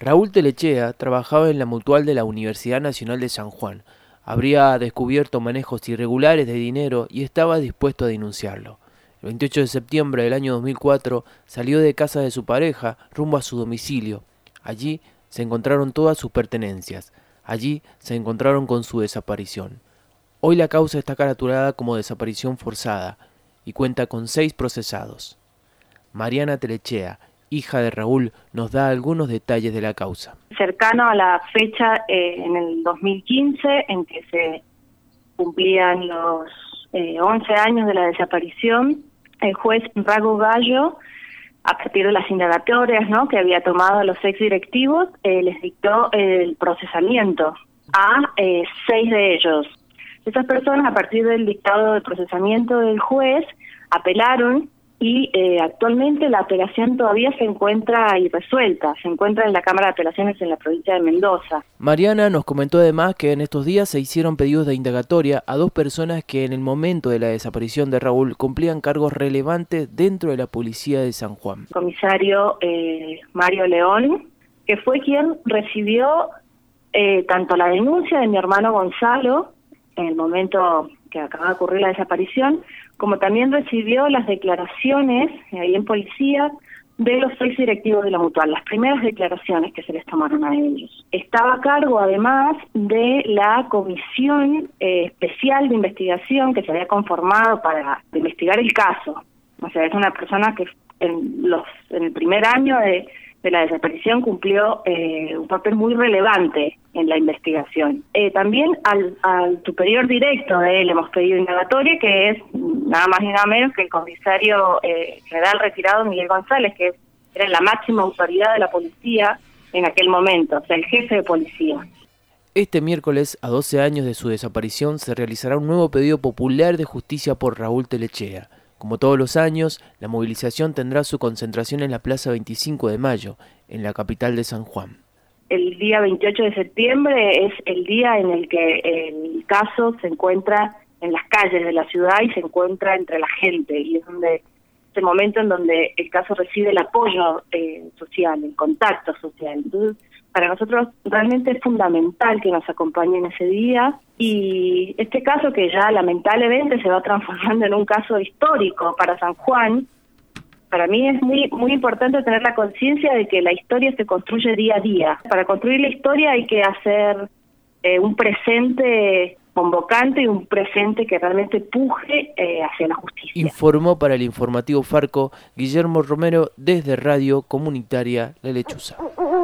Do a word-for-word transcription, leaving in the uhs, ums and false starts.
Raúl Telechea trabajaba en la Mutual de la Universidad Nacional de San Juan. Habría descubierto manejos irregulares de dinero y estaba dispuesto a denunciarlo. El veintiocho de septiembre del año dos mil cuatro salió de casa de su pareja rumbo a su domicilio. Allí se encontraron todas sus pertenencias. Allí se encontraron con su desaparición. Hoy la causa está caratulada como desaparición forzada y cuenta con seis procesados. Mariana Telechea, hija de Raúl, nos da algunos detalles de la causa. Cercano a la fecha, eh, en el dos mil quince, en que se cumplían los eh, once años de la desaparición, el juez Rago Gallo, a partir de las indagatorias, ¿no?, que había tomado a los ex directivos, eh, les dictó el procesamiento a eh, seis de ellos. Estas personas, a partir del dictado de procesamiento del juez, apelaron y eh, actualmente la apelación todavía se encuentra irresuelta, se encuentra en la Cámara de Apelaciones en la provincia de Mendoza. Mariana nos comentó además que en estos días se hicieron pedidos de indagatoria a dos personas que en el momento de la desaparición de Raúl cumplían cargos relevantes dentro de la policía de San Juan. El comisario eh, Mario León, que fue quien recibió eh, tanto la denuncia de mi hermano Gonzalo en el momento que acaba de ocurrir la desaparición, como también recibió las declaraciones ahí en policía de los seis directivos de la Mutual, las primeras declaraciones que se les tomaron a ellos. Estaba a cargo además de la comisión eh, especial de investigación que se había conformado para investigar el caso. O sea, es una persona que en, los, en el primer año de, de la desaparición cumplió eh, un papel muy relevante en la investigación. Eh, también al, al superior directo de él hemos pedido indagatoria, que es nada más y nada menos que el comisario eh, general retirado Miguel González, que era la máxima autoridad de la policía en aquel momento, o sea, el jefe de policía. Este miércoles, a doce años de su desaparición, se realizará un nuevo pedido popular de justicia por Raúl Telechea. Como todos los años, la movilización tendrá su concentración en la Plaza veinticinco de mayo, en la capital de San Juan. El día veintiocho de septiembre es el día en el que el caso se encuentra en las calles de la ciudad y se encuentra entre la gente, y es donde es el momento en donde el caso recibe el apoyo eh, social, el contacto social. Entonces, para nosotros realmente es fundamental que nos acompañen ese día, y este caso, que ya lamentablemente se va transformando en un caso histórico para San Juan, para mí es muy muy importante tener la conciencia de que la historia se construye día a día. Para construir la historia hay que hacer eh, un presente convocante y un presente que realmente puje eh, hacia la justicia. Informó para el informativo Farco Guillermo Romero desde Radio Comunitaria La Lechuza.